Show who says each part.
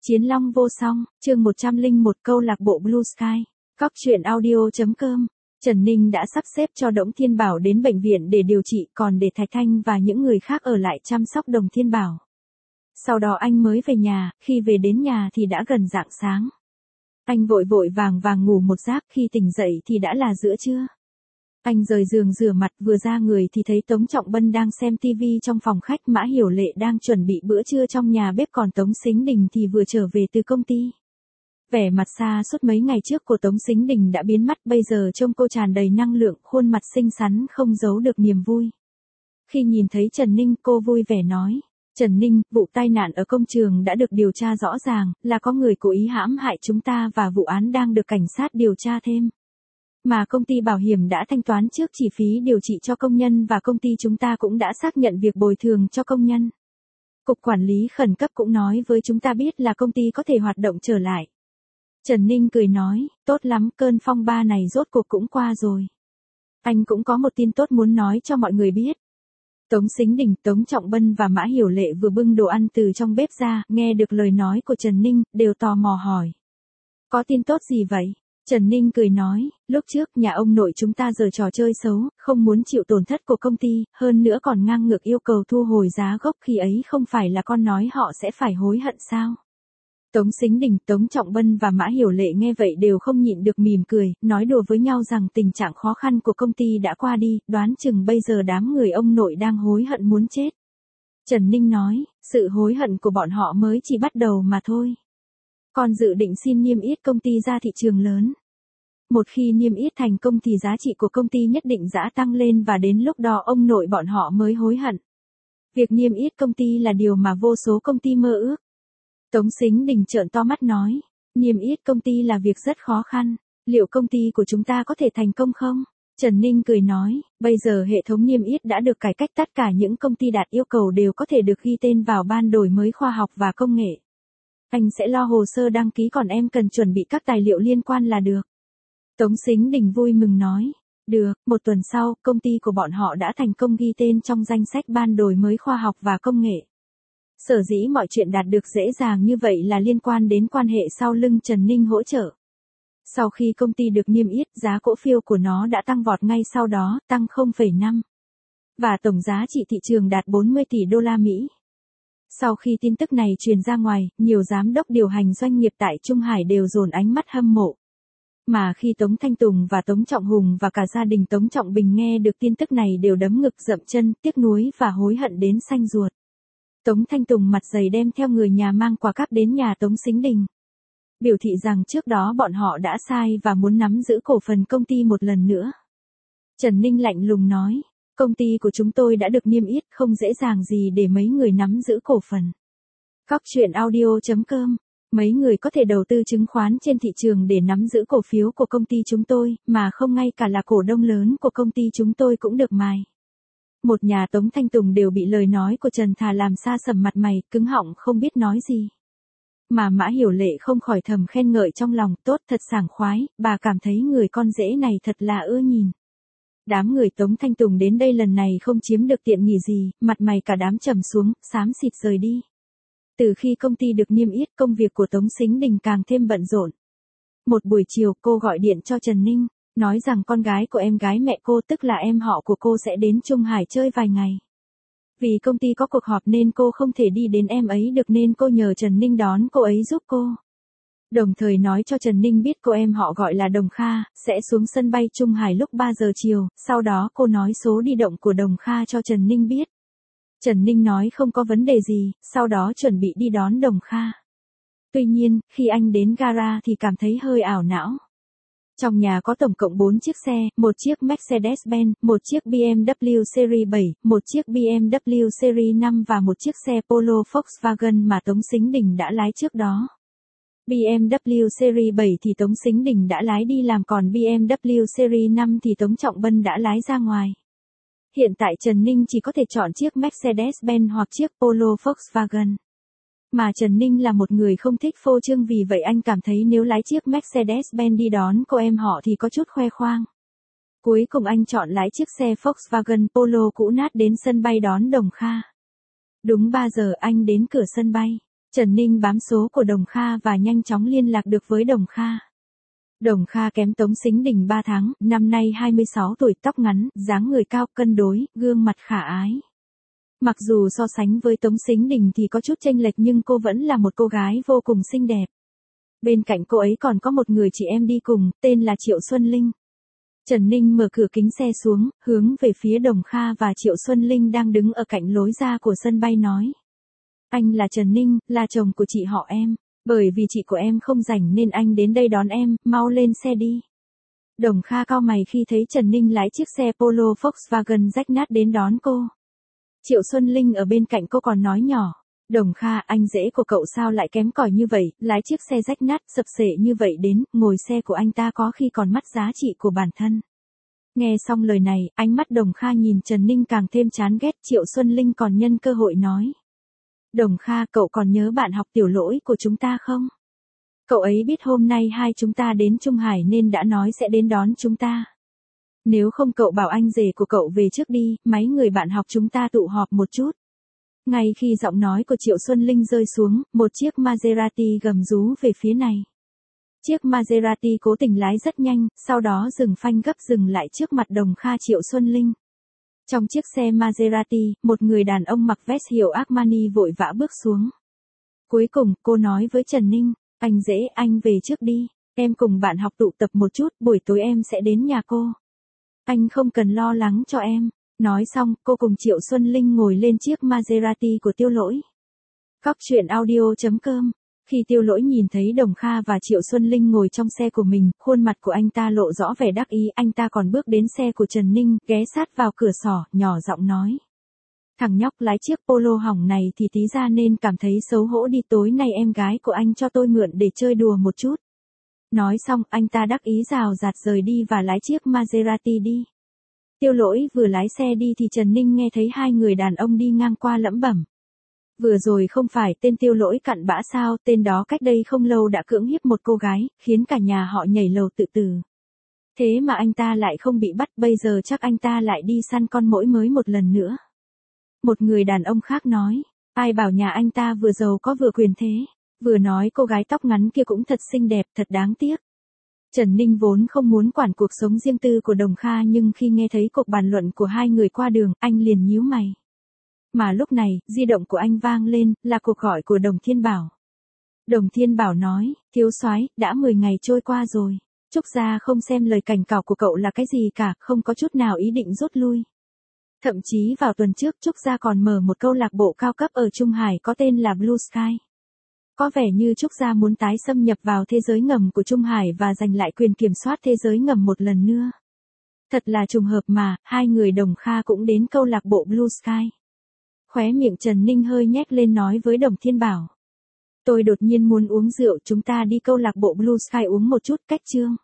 Speaker 1: Chiến Long vô song, chương 101 câu lạc bộ Blue Sky. Cóc truyện audio.com. Trần Ninh đã sắp xếp cho Đổng Thiên Bảo đến bệnh viện để điều trị, còn để Thạch Thanh và những người khác ở lại chăm sóc Đồng Thiên Bảo. Sau đó anh mới về nhà, khi về đến nhà thì đã gần rạng sáng. Anh vội vội vàng vàng ngủ một giấc, khi tỉnh dậy thì đã là giữa trưa. Anh rời giường rửa mặt, vừa ra người thì thấy Tống Trọng Bân đang xem TV trong phòng khách, Mã Hiểu Lệ đang chuẩn bị bữa trưa trong nhà bếp, còn Tống Sính Đình thì vừa trở về từ công ty. Vẻ mặt xa suốt mấy ngày trước của Tống Sính Đình đã biến mất, bây giờ trông cô tràn đầy năng lượng, khuôn mặt xinh xắn không giấu được niềm vui. Khi nhìn thấy Trần Ninh, cô vui vẻ nói: "Trần Ninh, vụ tai nạn ở công trường đã được điều tra rõ ràng, là có người cố ý hãm hại chúng ta và vụ án đang được cảnh sát điều tra thêm. Mà công ty bảo hiểm đã thanh toán trước chi phí điều trị cho công nhân và công ty chúng ta cũng đã xác nhận việc bồi thường cho công nhân. Cục Quản lý Khẩn cấp cũng nói với chúng ta biết là công ty có thể hoạt động trở lại." Trần Ninh cười nói: "Tốt lắm, cơn phong ba này rốt cuộc cũng qua rồi. Anh cũng có một tin tốt muốn nói cho mọi người biết." Tống Sính Đình, Tống Trọng Bân và Mã Hiểu Lệ vừa bưng đồ ăn từ trong bếp ra, nghe được lời nói của Trần Ninh, đều tò mò hỏi: "Có tin tốt gì vậy?" Trần Ninh cười nói: "Lúc trước nhà ông nội chúng ta giở trò chơi xấu, không muốn chịu tổn thất của công ty, hơn nữa còn ngang ngược yêu cầu thu hồi giá gốc, khi ấy không phải là con nói họ sẽ phải hối hận sao?" Tống Sính Đình, Tống Trọng Bân và Mã Hiểu Lệ nghe vậy đều không nhịn được mỉm cười, nói đùa với nhau rằng tình trạng khó khăn của công ty đã qua đi, đoán chừng bây giờ đám người ông nội đang hối hận muốn chết. Trần Ninh nói: "Sự hối hận của bọn họ mới chỉ bắt đầu mà thôi. Còn dự định xin niêm yết công ty ra thị trường lớn. Một khi niêm yết thành công thì giá trị của công ty nhất định sẽ tăng lên, và đến lúc đó ông nội bọn họ mới hối hận. Việc niêm yết công ty là điều mà vô số công ty mơ ước." Tống Sính Đình trợn to mắt nói: "Niêm yết công ty là việc rất khó khăn, liệu công ty của chúng ta có thể thành công không?" Trần Ninh cười nói: "Bây giờ hệ thống niêm yết đã được cải cách, tất cả những công ty đạt yêu cầu đều có thể được ghi tên vào ban đổi mới khoa học và công nghệ. Anh sẽ lo hồ sơ đăng ký, còn em cần chuẩn bị các tài liệu liên quan là được." Tống Sính Đình vui mừng nói: "Được." Một tuần sau, công ty của bọn họ đã thành công ghi tên trong danh sách ban đổi mới khoa học và công nghệ. Sở dĩ mọi chuyện đạt được dễ dàng như vậy là liên quan đến quan hệ sau lưng Trần Ninh hỗ trợ. Sau khi công ty được niêm yết, giá cổ phiếu của nó đã tăng vọt ngay sau đó, tăng 0,5. Và tổng giá trị thị trường đạt 40 tỷ đô la Mỹ. Sau khi tin tức này truyền ra ngoài, nhiều giám đốc điều hành doanh nghiệp tại Trung Hải đều dồn ánh mắt hâm mộ. Mà khi Tống Thanh Tùng và Tống Trọng Hùng và cả gia đình Tống Trọng Bình nghe được tin tức này đều đấm ngực dậm chân, tiếc nuối và hối hận đến xanh ruột. Tống Thanh Tùng mặt dày đem theo người nhà mang quà cáp đến nhà Tống Sính Đình, biểu thị rằng trước đó bọn họ đã sai và muốn nắm giữ cổ phần công ty một lần nữa. Trần Ninh lạnh lùng nói: "Công ty của chúng tôi đã được niêm yết, không dễ dàng gì để mấy người nắm giữ cổ phần." Cóc truyện audio.com. Mấy người có thể đầu tư chứng khoán trên thị trường để nắm giữ cổ phiếu của công ty chúng tôi, mà không ngay cả là cổ đông lớn của công ty chúng tôi cũng được mài. Một nhà Tống Thanh Tùng đều bị lời nói của Trần Thà làm sa sầm mặt mày, cứng họng không biết nói gì. Mà Mã Hiểu Lệ không khỏi thầm khen ngợi trong lòng: "Tốt, thật sảng khoái, bà cảm thấy người con rể này thật là ưa nhìn." Đám người Tống Thanh Tùng đến đây lần này không chiếm được tiện nghỉ gì, mặt mày cả đám trầm xuống, xám xịt rời đi. Từ khi công ty được niêm yết, công việc của Tống Sính Đình càng thêm bận rộn. Một buổi chiều, cô gọi điện cho Trần Ninh, nói rằng con gái của em gái mẹ cô, tức là em họ của cô, sẽ đến Trung Hải chơi vài ngày. Vì công ty có cuộc họp nên cô không thể đi đến em ấy được, nên cô nhờ Trần Ninh đón cô ấy giúp cô. Đồng thời nói cho Trần Ninh biết cô em họ gọi là Đồng Kha, sẽ xuống sân bay Trung Hải lúc 3 giờ chiều, sau đó cô nói số di động của Đồng Kha cho Trần Ninh biết. Trần Ninh nói không có vấn đề gì, sau đó chuẩn bị đi đón Đồng Kha. Tuy nhiên, khi anh đến gara thì cảm thấy hơi ảo não. Trong nhà có tổng cộng 4 chiếc xe, một chiếc Mercedes-Benz, một chiếc BMW Series 7, một chiếc BMW Series 5 và một chiếc xe Polo Volkswagen mà Tống Sính Đình đã lái trước đó. BMW Series 7 thì Tống Sính Đình đã lái đi làm, còn BMW Series 5 thì Tống Trọng Bân đã lái ra ngoài. Hiện tại Trần Ninh chỉ có thể chọn chiếc Mercedes-Benz hoặc chiếc Polo Volkswagen. Mà Trần Ninh là một người không thích phô trương, vì vậy anh cảm thấy nếu lái chiếc Mercedes-Benz đi đón cô em họ thì có chút khoe khoang. Cuối cùng anh chọn lái chiếc xe Volkswagen Polo cũ nát đến sân bay đón Đồng Kha. Đúng 3 giờ anh đến cửa sân bay. Trần Ninh bám số của Đồng Kha và nhanh chóng liên lạc được với Đồng Kha. Đồng Kha kém Tống Sính Đình 3 tháng, năm nay 26 tuổi, tóc ngắn, dáng người cao, cân đối, gương mặt khả ái. Mặc dù so sánh với Tống Sính Đình thì có chút chênh lệch nhưng cô vẫn là một cô gái vô cùng xinh đẹp. Bên cạnh cô ấy còn có một người chị em đi cùng, tên là Triệu Xuân Linh. Trần Ninh mở cửa kính xe xuống, hướng về phía Đồng Kha và Triệu Xuân Linh đang đứng ở cạnh lối ra của sân bay nói. Anh là Trần Ninh, là chồng của chị họ em. Bởi vì chị của em không rảnh nên anh đến đây đón em, mau lên xe đi. Đồng Kha cau mày khi thấy Trần Ninh lái chiếc xe Polo Volkswagen rách nát đến đón cô. Triệu Xuân Linh ở bên cạnh cô còn nói nhỏ. Đồng Kha, anh rể của cậu sao lại kém cỏi như vậy, lái chiếc xe rách nát sập xệ như vậy đến, ngồi xe của anh ta có khi còn mất giá trị của bản thân. Nghe xong lời này, ánh mắt Đồng Kha nhìn Trần Ninh càng thêm chán ghét. Triệu Xuân Linh còn nhân cơ hội nói. Đồng Kha, cậu còn nhớ bạn học Tiểu Lỗi của chúng ta không? Cậu ấy biết hôm nay hai chúng ta đến Trung Hải nên đã nói sẽ đến đón chúng ta. Nếu không cậu bảo anh rể của cậu về trước đi, mấy người bạn học chúng ta tụ họp một chút. Ngay khi giọng nói của Triệu Xuân Linh rơi xuống, một chiếc Maserati gầm rú về phía này. Chiếc Maserati cố tình lái rất nhanh, sau đó dừng phanh gấp dừng lại trước mặt Đồng Kha Triệu Xuân Linh. Trong chiếc xe Maserati, một người đàn ông mặc vest hiệu Armani vội vã bước xuống. Cuối cùng, cô nói với Trần Ninh, anh rể, anh về trước đi, em cùng bạn học tụ tập một chút, buổi tối em sẽ đến nhà cô. Anh không cần lo lắng cho em. Nói xong, cô cùng Triệu Xuân Linh ngồi lên chiếc Maserati của Tiêu Lỗi. Cóc truyện audio.com. Khi Tiêu Lỗi nhìn thấy Đồng Kha và Triệu Xuân Linh ngồi trong xe của mình, khuôn mặt của anh ta lộ rõ vẻ đắc ý, anh ta còn bước đến xe của Trần Ninh, ghé sát vào cửa sổ, nhỏ giọng nói. Thằng nhóc lái chiếc Polo hỏng này thì tí ra nên cảm thấy xấu hổ đi, tối nay em gái của anh cho tôi mượn để chơi đùa một chút. Nói xong, anh ta đắc ý rào rạt rời đi và lái chiếc Maserati đi. Tiêu Lỗi vừa lái xe đi thì Trần Ninh nghe thấy hai người đàn ông đi ngang qua lẩm bẩm. Vừa rồi không phải tên Tiêu Lỗi cặn bã sao, tên đó cách đây không lâu đã cưỡng hiếp một cô gái, khiến cả nhà họ nhảy lầu tự tử. Thế mà anh ta lại không bị bắt, bây giờ chắc anh ta lại đi săn con muỗi mới một lần nữa. Một người đàn ông khác nói, ai bảo nhà anh ta vừa giàu có vừa quyền thế, vừa nói cô gái tóc ngắn kia cũng thật xinh đẹp, thật đáng tiếc. Trần Ninh vốn không muốn quản cuộc sống riêng tư của Đồng Kha nhưng khi nghe thấy cuộc bàn luận của hai người qua đường, anh liền nhíu mày. Mà lúc này, di động của anh vang lên, là cuộc gọi của Đồng Thiên Bảo. Đồng Thiên Bảo nói, thiếu soái, đã 10 ngày trôi qua rồi. Trúc gia không xem lời cảnh cáo của cậu là cái gì cả, không có chút nào ý định rút lui. Thậm chí vào tuần trước Trúc gia còn mở một câu lạc bộ cao cấp ở Trung Hải có tên là Blue Sky. Có vẻ như Trúc gia muốn tái xâm nhập vào thế giới ngầm của Trung Hải và giành lại quyền kiểm soát thế giới ngầm một lần nữa. Thật là trùng hợp mà, hai người Đồng Kha cũng đến câu lạc bộ Blue Sky. Khóe miệng Trần Ninh hơi nhếch lên nói với Đồng Thiên Bảo. Tôi đột nhiên muốn uống rượu, chúng ta đi câu lạc bộ Blue Sky uống một chút, cách chương.